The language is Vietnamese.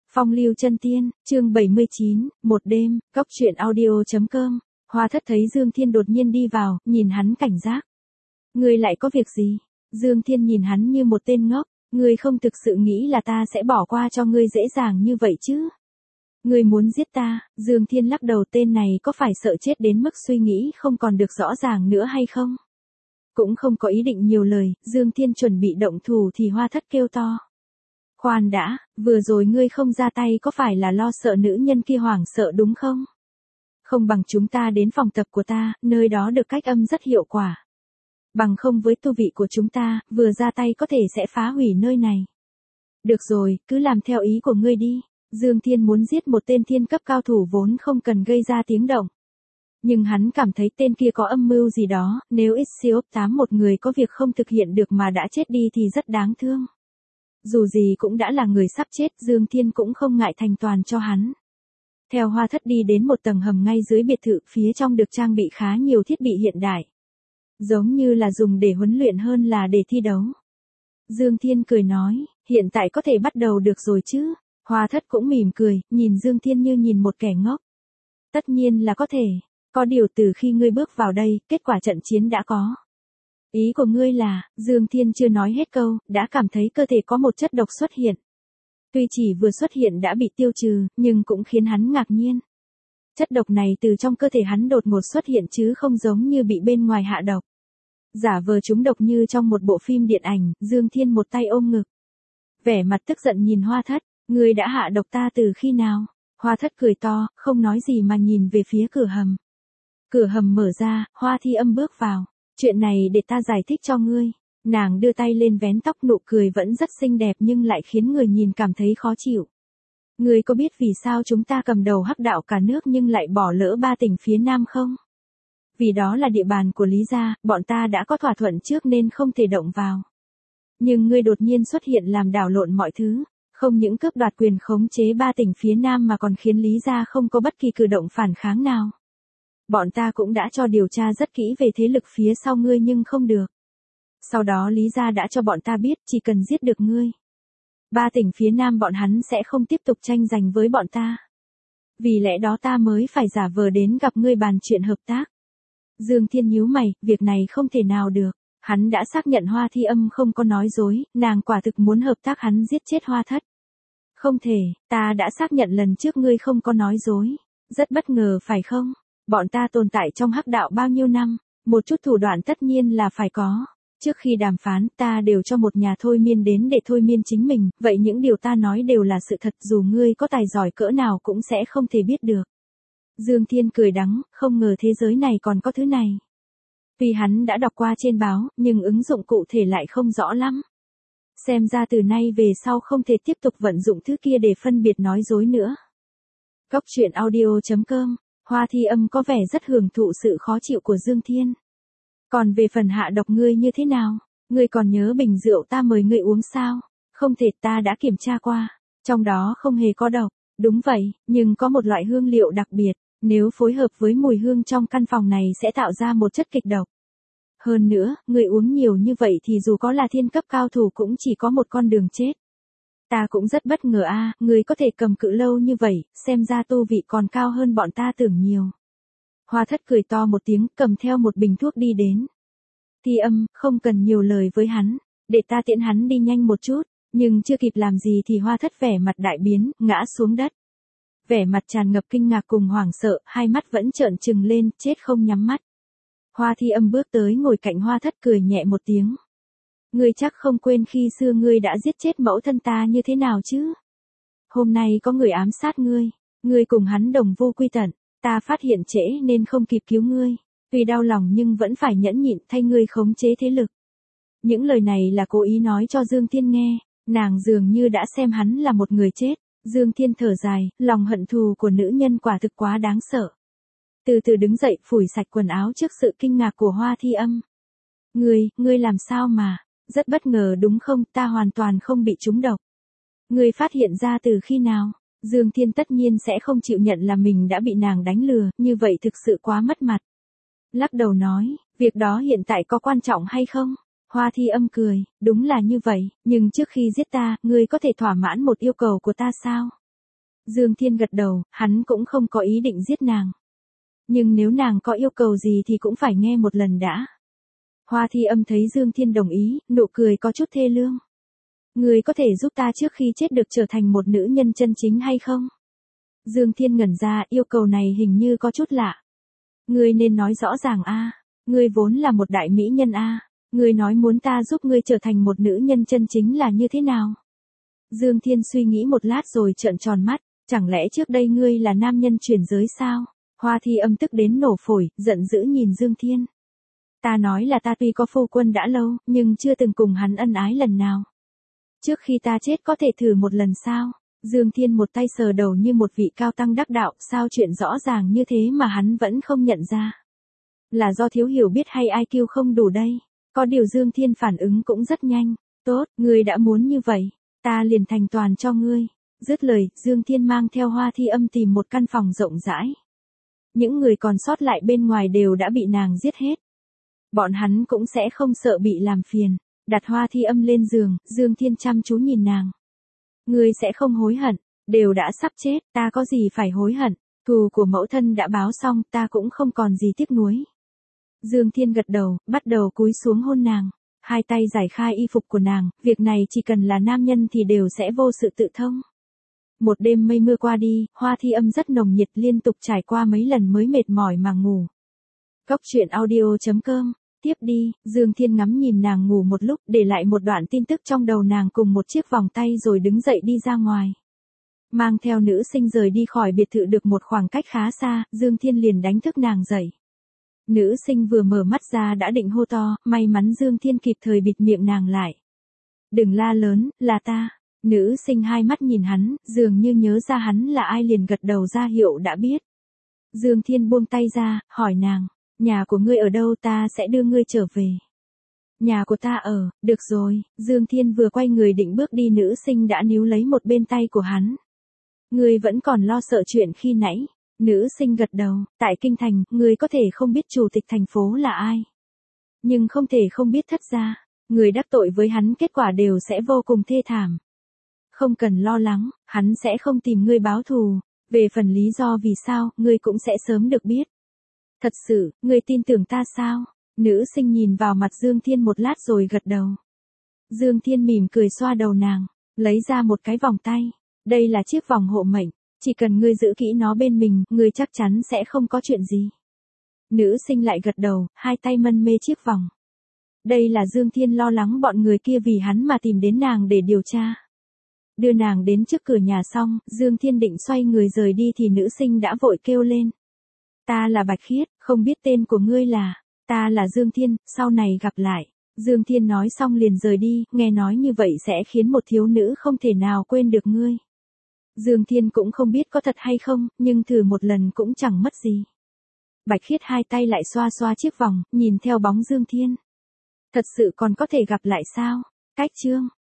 Phong lưu chân tiên, chương 79, một đêm, cóc truyện audio.com. Hoa Thất thấy Dương Thiên đột nhiên đi vào, nhìn hắn cảnh giác. Ngươi lại có việc gì? Dương Thiên nhìn hắn như một tên ngốc, ngươi không thực sự nghĩ là ta sẽ bỏ qua cho ngươi dễ dàng như vậy chứ? Ngươi muốn giết ta? Dương Thiên lắc đầu, tên này có phải sợ chết đến mức suy nghĩ không còn được rõ ràng nữa hay không? Cũng không có ý định nhiều lời, Dương Thiên chuẩn bị động thủ thì Hoa Thất kêu to. Khoan đã, vừa rồi ngươi không ra tay có phải là lo sợ nữ nhân kia hoảng sợ đúng không? Không bằng chúng ta đến phòng tập của ta, nơi đó được cách âm rất hiệu quả. Bằng không với tu vị của chúng ta, vừa ra tay có thể sẽ phá hủy nơi này. Được rồi, cứ làm theo ý của ngươi đi. Dương Thiên muốn giết một tên thiên cấp cao thủ vốn không cần gây ra tiếng động. Nhưng hắn cảm thấy tên kia có âm mưu gì đó, nếu X-8 một người có việc không thực hiện được mà đã chết đi thì rất đáng thương. Dù gì cũng đã là người sắp chết, Dương Thiên cũng không ngại thành toàn cho hắn. Theo Hoa Thất đi đến một tầng hầm ngay dưới biệt thự, phía trong được trang bị khá nhiều thiết bị hiện đại. Giống như là dùng để huấn luyện hơn là để thi đấu. Dương Thiên cười nói, hiện tại có thể bắt đầu được rồi chứ? Hoa Thất cũng mỉm cười, nhìn Dương Thiên như nhìn một kẻ ngốc. Tất nhiên là có thể, có điều từ khi ngươi bước vào đây, kết quả trận chiến đã có. Ý của ngươi là, Dương Thiên chưa nói hết câu, đã cảm thấy cơ thể có một chất độc xuất hiện. Tuy chỉ vừa xuất hiện đã bị tiêu trừ, nhưng cũng khiến hắn ngạc nhiên. Chất độc này từ trong cơ thể hắn đột ngột xuất hiện chứ không giống như bị bên ngoài hạ độc. Giả vờ trúng độc như trong một bộ phim điện ảnh, Dương Thiên một tay ôm ngực. Vẻ mặt tức giận nhìn Hoa Thất, ngươi đã hạ độc ta từ khi nào? Hoa Thất cười to, không nói gì mà nhìn về phía cửa hầm. Cửa hầm mở ra, Hoa Thi Âm bước vào. Chuyện này để ta giải thích cho ngươi. Nàng đưa tay lên vén tóc, nụ cười vẫn rất xinh đẹp nhưng lại khiến người nhìn cảm thấy khó chịu. Ngươi có biết vì sao chúng ta cầm đầu hắc đạo cả nước nhưng lại bỏ lỡ 3 tỉnh phía Nam không? Vì đó là địa bàn của Lý gia, bọn ta đã có thỏa thuận trước nên không thể động vào. Nhưng ngươi đột nhiên xuất hiện làm đảo lộn mọi thứ, không những cướp đoạt quyền khống chế 3 tỉnh phía Nam mà còn khiến Lý gia không có bất kỳ cử động phản kháng nào. Bọn ta cũng đã cho điều tra rất kỹ về thế lực phía sau ngươi nhưng không được. Sau đó Lý gia đã cho bọn ta biết chỉ cần giết được ngươi, 3 tỉnh phía Nam bọn hắn sẽ không tiếp tục tranh giành với bọn ta. Vì lẽ đó ta mới phải giả vờ đến gặp ngươi bàn chuyện hợp tác. Dương Thiên nhíu mày, việc này không thể nào được. Hắn đã xác nhận Hoa Thi Âm không có nói dối, nàng quả thực muốn hợp tác hắn giết chết Hoa Thất. Không thể, ta đã xác nhận lần trước ngươi không có nói dối. Rất bất ngờ phải không? Bọn ta tồn tại trong hắc đạo bao nhiêu năm, một chút thủ đoạn tất nhiên là phải có. Trước khi đàm phán, ta đều cho một nhà thôi miên đến để thôi miên chính mình, vậy những điều ta nói đều là sự thật, dù ngươi có tài giỏi cỡ nào cũng sẽ không thể biết được. Dương Thiên cười đắng, không ngờ thế giới này còn có thứ này. Vì hắn đã đọc qua trên báo, nhưng ứng dụng cụ thể lại không rõ lắm. Xem ra từ nay về sau không thể tiếp tục vận dụng thứ kia để phân biệt nói dối nữa. Cóc truyện audio.com. Hoa Thi Âm có vẻ rất hưởng thụ sự khó chịu của Dương Thiên. Còn về phần hạ độc ngươi như thế nào? Ngươi còn nhớ bình rượu ta mời ngươi uống sao? Không thể, ta đã kiểm tra qua. Trong đó không hề có độc. Đúng vậy, nhưng có một loại hương liệu đặc biệt. Nếu phối hợp với mùi hương trong căn phòng này sẽ tạo ra một chất kịch độc. Hơn nữa, ngươi uống nhiều như vậy thì dù có là thiên cấp cao thủ cũng chỉ có một con đường chết. Ta cũng rất bất ngờ ngươi có thể cầm cự lâu như vậy, xem ra tu vị còn cao hơn bọn ta tưởng nhiều. Hoa Thất cười to một tiếng, cầm theo một bình thuốc đi đến. Thi Âm, không cần nhiều lời với hắn, để ta tiễn hắn đi nhanh một chút, nhưng chưa kịp làm gì thì Hoa Thất vẻ mặt đại biến, ngã xuống đất. Vẻ mặt tràn ngập kinh ngạc cùng hoảng sợ, hai mắt vẫn trợn trừng lên, chết không nhắm mắt. Hoa Thi Âm bước tới ngồi cạnh Hoa Thất cười nhẹ một tiếng. Ngươi chắc không quên khi xưa ngươi đã giết chết mẫu thân ta như thế nào chứ? Hôm nay có người ám sát ngươi cùng hắn đồng vô quy tận, ta phát hiện trễ nên không kịp cứu ngươi. Tuy đau lòng nhưng vẫn phải nhẫn nhịn thay ngươi khống chế thế lực. Những lời này là cố ý nói cho Dương Thiên nghe, nàng dường như đã xem hắn là một người chết. Dương Thiên thở dài, lòng hận thù của nữ nhân quả thực quá đáng sợ. Từ từ đứng dậy, phủi sạch quần áo trước sự kinh ngạc của Hoa Thi Âm. Ngươi làm sao mà, rất bất ngờ đúng không, ta hoàn toàn không bị trúng độc. Ngươi phát hiện ra từ khi nào? Dương Thiên tất nhiên sẽ không chịu nhận là mình đã bị nàng đánh lừa, như vậy thực sự quá mất mặt. Lắc đầu nói, việc đó hiện tại có quan trọng hay không? Hoa Thi Âm cười, đúng là như vậy, nhưng trước khi giết ta, ngươi có thể thỏa mãn một yêu cầu của ta sao? Dương Thiên gật đầu, hắn cũng không có ý định giết nàng. Nhưng nếu nàng có yêu cầu gì thì cũng phải nghe một lần đã. Hoa Thi Âm thấy Dương Thiên đồng ý, nụ cười có chút thê lương. Ngươi có thể giúp ta trước khi chết được trở thành một nữ nhân chân chính hay không? Dương Thiên ngẩn ra, yêu cầu này hình như có chút lạ. Ngươi nên nói rõ ràng a, ngươi vốn là một đại mỹ nhân a, ngươi nói muốn ta giúp ngươi trở thành một nữ nhân chân chính là như thế nào? Dương Thiên suy nghĩ một lát rồi trợn tròn mắt, chẳng lẽ trước đây ngươi là nam nhân chuyển giới sao? Hoa Thi Âm tức đến nổ phổi, giận dữ nhìn Dương Thiên. Ta nói là ta tuy có phu quân đã lâu, nhưng chưa từng cùng hắn ân ái lần nào. Trước khi ta chết có thể thử một lần sao? Dương Thiên một tay sờ đầu như một vị cao tăng đắc đạo, sao chuyện rõ ràng như thế mà hắn vẫn không nhận ra? Là do thiếu hiểu biết hay IQ không đủ đây? Có điều Dương Thiên phản ứng cũng rất nhanh. Tốt, ngươi đã muốn như vậy, ta liền thành toàn cho ngươi. Dứt lời, Dương Thiên mang theo Hoa Thi Âm tìm một căn phòng rộng rãi. Những người còn sót lại bên ngoài đều đã bị nàng giết hết. Bọn hắn cũng sẽ không sợ bị làm phiền. Đặt Hoa Thi Âm lên giường, Dương Thiên chăm chú nhìn nàng. Ngươi sẽ không hối hận, đều đã sắp chết, ta có gì phải hối hận, thù của mẫu thân đã báo xong, ta cũng không còn gì tiếc nuối. Dương Thiên gật đầu, bắt đầu cúi xuống hôn nàng. Hai tay giải khai y phục của nàng, việc này chỉ cần là nam nhân thì đều sẽ vô sự tự thông. Một đêm mây mưa qua đi, Hoa Thi Âm rất nồng nhiệt, liên tục trải qua mấy lần mới mệt mỏi mà ngủ. Cốc truyện audio.com. Tiếp đi, Dương Thiên ngắm nhìn nàng ngủ một lúc, để lại một đoạn tin tức trong đầu nàng cùng một chiếc vòng tay rồi đứng dậy đi ra ngoài. Mang theo nữ sinh rời đi khỏi biệt thự được một khoảng cách khá xa, Dương Thiên liền đánh thức nàng dậy. Nữ sinh vừa mở mắt ra đã định hô to, may mắn Dương Thiên kịp thời bịt miệng nàng lại. Đừng la lớn, là ta. Nữ sinh hai mắt nhìn hắn, dường như nhớ ra hắn là ai liền gật đầu ra hiệu đã biết. Dương Thiên buông tay ra, hỏi nàng, nhà của ngươi ở đâu, ta sẽ đưa ngươi trở về. Nhà của ta ở, được rồi, Dương Thiên vừa quay người định bước đi, nữ sinh đã níu lấy một bên tay của hắn. Ngươi vẫn còn lo sợ chuyện khi nãy. Nữ sinh gật đầu, tại Kinh Thành, ngươi có thể không biết chủ tịch thành phố là ai. Nhưng không thể không biết thất gia, người đắc tội với hắn kết quả đều sẽ vô cùng thê thảm. Không cần lo lắng, hắn sẽ không tìm ngươi báo thù, về phần lý do vì sao, ngươi cũng sẽ sớm được biết. Thật sự, ngươi tin tưởng ta sao? Nữ sinh nhìn vào mặt Dương Thiên một lát rồi gật đầu. Dương Thiên mỉm cười xoa đầu nàng, lấy ra một cái vòng tay. Đây là chiếc vòng hộ mệnh, chỉ cần ngươi giữ kỹ nó bên mình, ngươi chắc chắn sẽ không có chuyện gì. Nữ sinh lại gật đầu, hai tay mân mê chiếc vòng. Đây là Dương Thiên lo lắng bọn người kia vì hắn mà tìm đến nàng để điều tra. Đưa nàng đến trước cửa nhà xong, Dương Thiên định xoay người rời đi thì nữ sinh đã vội kêu lên. Ta là Bạch Khiết, không biết tên của ngươi là. Ta là Dương Thiên, sau này gặp lại. Dương Thiên nói xong liền rời đi, nghe nói như vậy sẽ khiến một thiếu nữ không thể nào quên được ngươi. Dương Thiên cũng không biết có thật hay không, nhưng thử một lần cũng chẳng mất gì. Bạch Khiết hai tay lại xoa xoa chiếc vòng, nhìn theo bóng Dương Thiên. Thật sự còn có thể gặp lại sao? Cách chương